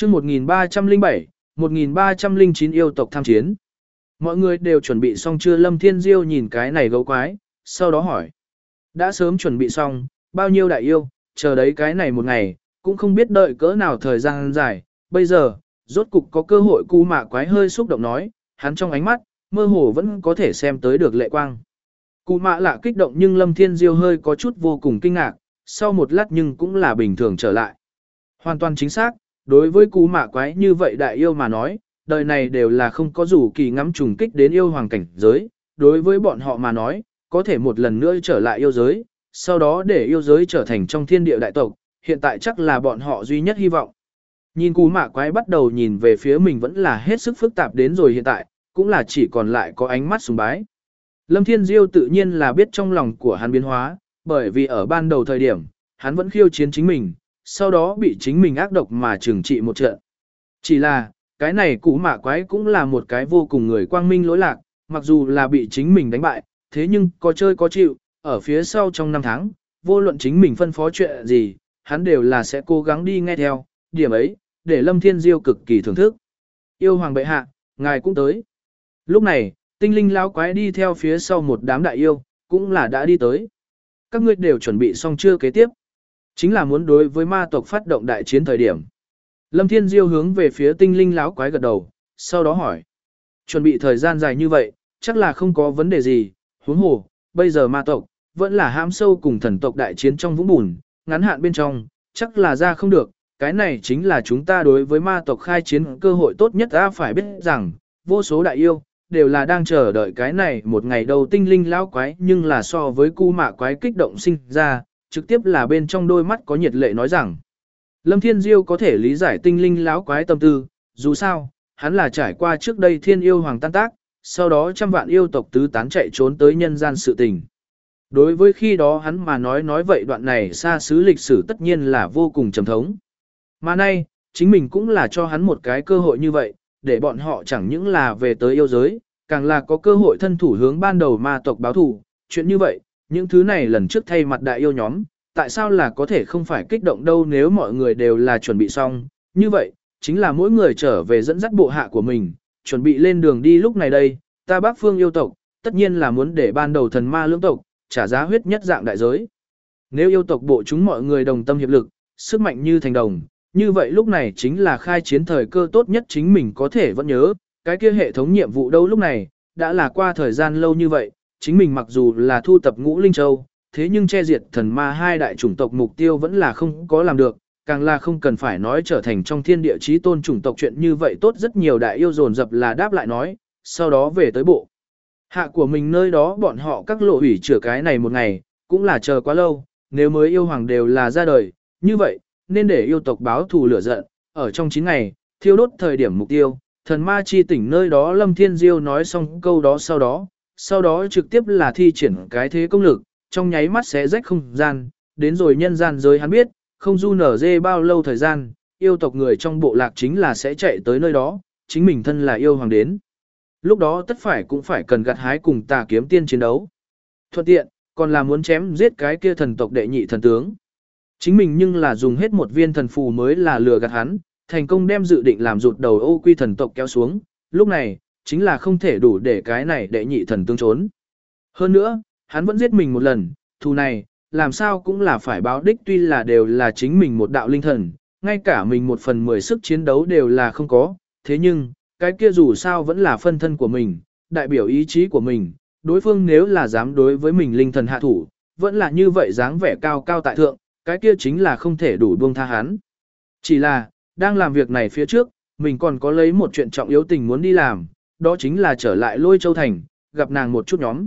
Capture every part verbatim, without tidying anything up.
chương một nghìn ba trăm lẻ bảy, một nghìn ba trăm lẻ chín yêu tộc tham chiến. Mọi người đều chuẩn bị xong chưa? Lâm Thiên Diêu nhìn cái này gấu quái, sau đó hỏi. Đã sớm chuẩn bị xong, bao nhiêu đại yêu, chờ đấy cái này một ngày, cũng không biết đợi cỡ nào thời gian dài. Bây giờ, rốt cục có cơ hội. Cú Mạ Quái hơi xúc động nói, hắn trong ánh mắt, mơ hồ vẫn có thể xem tới được lệ quang. Cú Mạ Lạ kích động nhưng Lâm Thiên Diêu hơi có chút vô cùng kinh ngạc, sau một lát nhưng cũng là bình thường trở lại. Hoàn toàn chính xác, đối với Cú Mạ Quái như vậy đại yêu mà nói, đời này đều là không có dù kỳ ngắm trùng kích đến yêu hoàng cảnh giới, đối với bọn họ mà nói, có thể một lần nữa trở lại yêu giới, sau đó để yêu giới trở thành trong thiên địa đại tộc, hiện tại chắc là bọn họ duy nhất hy vọng. Nhìn Cú Mạ Quái bắt đầu nhìn về phía mình vẫn là hết sức phức tạp đến rồi hiện tại, cũng là chỉ còn lại có ánh mắt sùng bái. Lâm Thiên Diêu tự nhiên là biết trong lòng của hắn biến hóa, bởi vì ở ban đầu thời điểm, hắn vẫn khiêu chiến chính mình, sau đó bị chính mình ác độc mà trừng trị một trận. Chỉ là, cái này Cú Mạ Quái cũng là một cái vô cùng người quang minh lỗi lạc, mặc dù là bị chính mình đánh bại, thế nhưng có chơi có chịu, ở phía sau trong năm tháng, vô luận chính mình phân phó chuyện gì, hắn đều là sẽ cố gắng đi nghe theo, điểm ấy, để Lâm Thiên Diêu cực kỳ thưởng thức. Yêu hoàng bệ hạ, ngài cũng tới. Lúc này, tinh linh lão quái đi theo phía sau một đám đại yêu, cũng là đã đi tới. Các ngươi đều chuẩn bị xong chưa? Kế tiếp chính là muốn đối với ma tộc phát động đại chiến thời điểm. Lâm Thiên Diêu hướng về phía tinh linh lão quái gật đầu, sau đó hỏi. Chuẩn bị thời gian dài như vậy, chắc là không có vấn đề gì, huống hồ, bây giờ ma tộc, vẫn là hãm sâu cùng thần tộc đại chiến trong vũng bùn, ngắn hạn bên trong, chắc là ra không được, cái này chính là chúng ta đối với ma tộc khai chiến cơ hội tốt nhất. Ta phải biết rằng, vô số đại yêu, đều là đang chờ đợi cái này một ngày đầu. Tinh linh lão quái nhưng là so với Cú Mạ Quái kích động sinh ra, trực tiếp là bên trong đôi mắt có nhiệt lệ nói rằng. Lâm Thiên Diêu có thể lý giải tinh linh lão quái tâm tư, dù sao, hắn là trải qua trước đây thiên yêu hoàng tan tác, sau đó trăm vạn yêu tộc tứ tán chạy trốn tới nhân gian sự tình. Đối với khi đó hắn mà nói nói vậy đoạn này xa xứ lịch sử tất nhiên là vô cùng trầm thống. Mà nay, chính mình cũng là cho hắn một cái cơ hội như vậy, để bọn họ chẳng những là về tới yêu giới, càng là có cơ hội thân thủ hướng ban đầu ma tộc báo thù. Chuyện như vậy, những thứ này lần trước thay mặt đại yêu nhóm, tại sao là có thể không phải kích động đâu? Nếu mọi người đều là chuẩn bị xong, như vậy, chính là mỗi người trở về dẫn dắt bộ hạ của mình, chuẩn bị lên đường đi. Lúc này đây, ta Bắc Phương yêu tộc, tất nhiên là muốn để ban đầu thần ma lưỡng tộc, trả giá huyết nhất dạng đại giới. Nếu yêu tộc bộ chúng mọi người đồng tâm hiệp lực, sức mạnh như thành đồng, như vậy lúc này chính là khai chiến thời cơ tốt nhất. Chính mình có thể vẫn nhớ, cái kia hệ thống nhiệm vụ đâu lúc này, đã là qua thời gian lâu như vậy, chính mình mặc dù là thu tập ngũ linh châu, thế nhưng che diệt thần ma hai đại chủng tộc mục tiêu vẫn là không có làm được, càng là không cần phải nói trở thành trong thiên địa chí tôn chủng tộc. Chuyện như vậy tốt rất nhiều đại yêu dồn dập là đáp lại nói, sau đó về tới bộ hạ của mình nơi đó. Bọn họ các lộ hủy chữa cái này một ngày, cũng là chờ quá lâu, nếu mới yêu hoàng đều là ra đời, như vậy, nên để yêu tộc báo thù lửa giận, ở trong chín ngày, thiêu đốt thời điểm mục tiêu, thần ma chi tỉnh nơi đó. Lâm Thiên Diêu nói xong câu đó sau đó, sau đó trực tiếp là thi triển cái thế công lực, trong nháy mắt xé rách không gian, đến rồi nhân gian giới. Hắn biết, không du nở dê bao lâu thời gian, yêu tộc người trong bộ lạc chính là sẽ chạy tới nơi đó, chính mình thân là yêu hoàng đến. Lúc đó tất phải cũng phải cần gặt hái cùng Tà Kiếm Tiên chiến đấu. Thuận tiện, còn là muốn chém giết cái kia thần tộc đệ nhị thần tướng. Chính mình nhưng là dùng hết một viên thần phù mới là lừa gạt hắn, thành công đem dự định làm rụt đầu Ô Quy thần tộc kéo xuống. Lúc này, chính là không thể đủ để cái này đệ nhị thần tướng trốn. Hơn nữa, hắn vẫn giết mình một lần, thù này, làm sao cũng là phải báo đích. Tuy là đều là chính mình một đạo linh thần, ngay cả mình một phần mười sức chiến đấu đều là không có, thế nhưng, cái kia dù sao vẫn là phân thân của mình, đại biểu ý chí của mình, đối phương nếu là dám đối với mình linh thần hạ thủ, vẫn là như vậy dáng vẻ cao cao tại thượng, cái kia chính là không thể đủ buông tha hắn. Chỉ là, đang làm việc này phía trước, mình còn có lấy một chuyện trọng yếu tình muốn đi làm, đó chính là trở lại Lôi Châu Thành, gặp nàng một chút nhóm.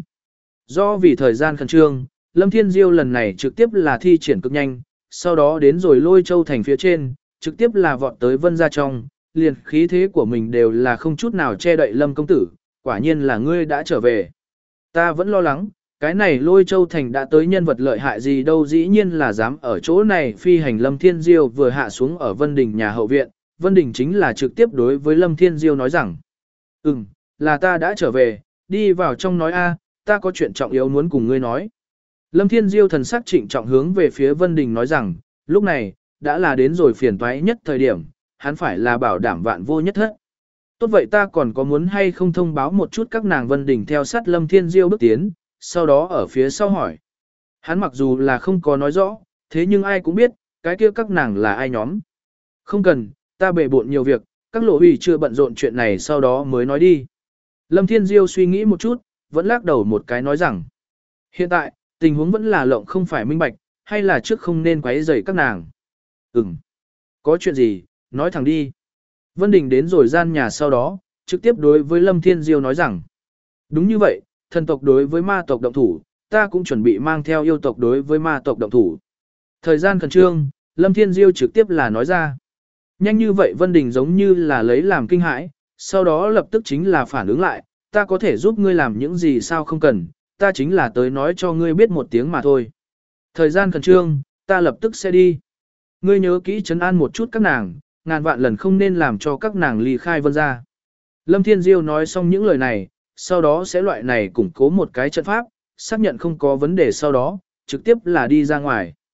Do vì thời gian khẩn trương, Lâm Thiên Diêu lần này trực tiếp là thi triển cực nhanh, sau đó đến rồi Lôi Châu Thành phía trên, trực tiếp là vọt tới Vân gia trong, liền khí thế của mình đều là không chút nào che đậy. Lâm công tử, quả nhiên là ngươi đã trở về. Ta vẫn lo lắng, cái này Lôi Châu Thành đã tới nhân vật lợi hại gì đâu, dĩ nhiên là dám ở chỗ này phi hành. Lâm Thiên Diêu vừa hạ xuống ở Vân Đình nhà hậu viện, Vân Đình chính là trực tiếp đối với Lâm Thiên Diêu nói rằng, ừm, là ta đã trở về, đi vào trong nói a, ta có chuyện trọng yếu muốn cùng ngươi nói. Lâm Thiên Diêu thần sắc trịnh trọng hướng về phía Vân Đình nói rằng, lúc này, đã là đến rồi phiền toái nhất thời điểm, hắn phải là bảo đảm vạn vô nhất thất. Tốt vậy ta còn có muốn hay không thông báo một chút các nàng Vân Đình theo sát Lâm Thiên Diêu bước tiến, sau đó ở phía sau hỏi. Hắn mặc dù là không có nói rõ, thế nhưng ai cũng biết, cái kia các nàng là ai nhóm. Không cần, ta bề bộn nhiều việc, các lộ ủy chưa bận rộn chuyện này sau đó mới nói đi. Lâm Thiên Diêu suy nghĩ một chút, vẫn lắc đầu một cái nói rằng. Hiện tại, tình huống vẫn là lộng không phải minh bạch, hay là trước không nên quấy rầy các nàng. Ừm, có chuyện gì, nói thẳng đi. Vân Đình đến rồi gian nhà sau đó, trực tiếp đối với Lâm Thiên Diêu nói rằng. Đúng như vậy, thần tộc đối với ma tộc động thủ, ta cũng chuẩn bị mang theo yêu tộc đối với ma tộc động thủ. Thời gian khẩn trương, Lâm Thiên Diêu trực tiếp là nói ra. Nhanh như vậy Vân Đình giống như là lấy làm kinh hãi, sau đó lập tức chính là phản ứng lại, ta có thể giúp ngươi làm những gì sao không cần, ta chính là tới nói cho ngươi biết một tiếng mà thôi. Thời gian khẩn trương, ta lập tức sẽ đi. Ngươi nhớ kỹ trấn an một chút các nàng, ngàn vạn lần không nên làm cho các nàng ly khai Vân gia. Lâm Thiên Diêu nói xong những lời này, sau đó sẽ loại này củng cố một cái trận pháp, xác nhận không có vấn đề sau đó, trực tiếp là đi ra ngoài.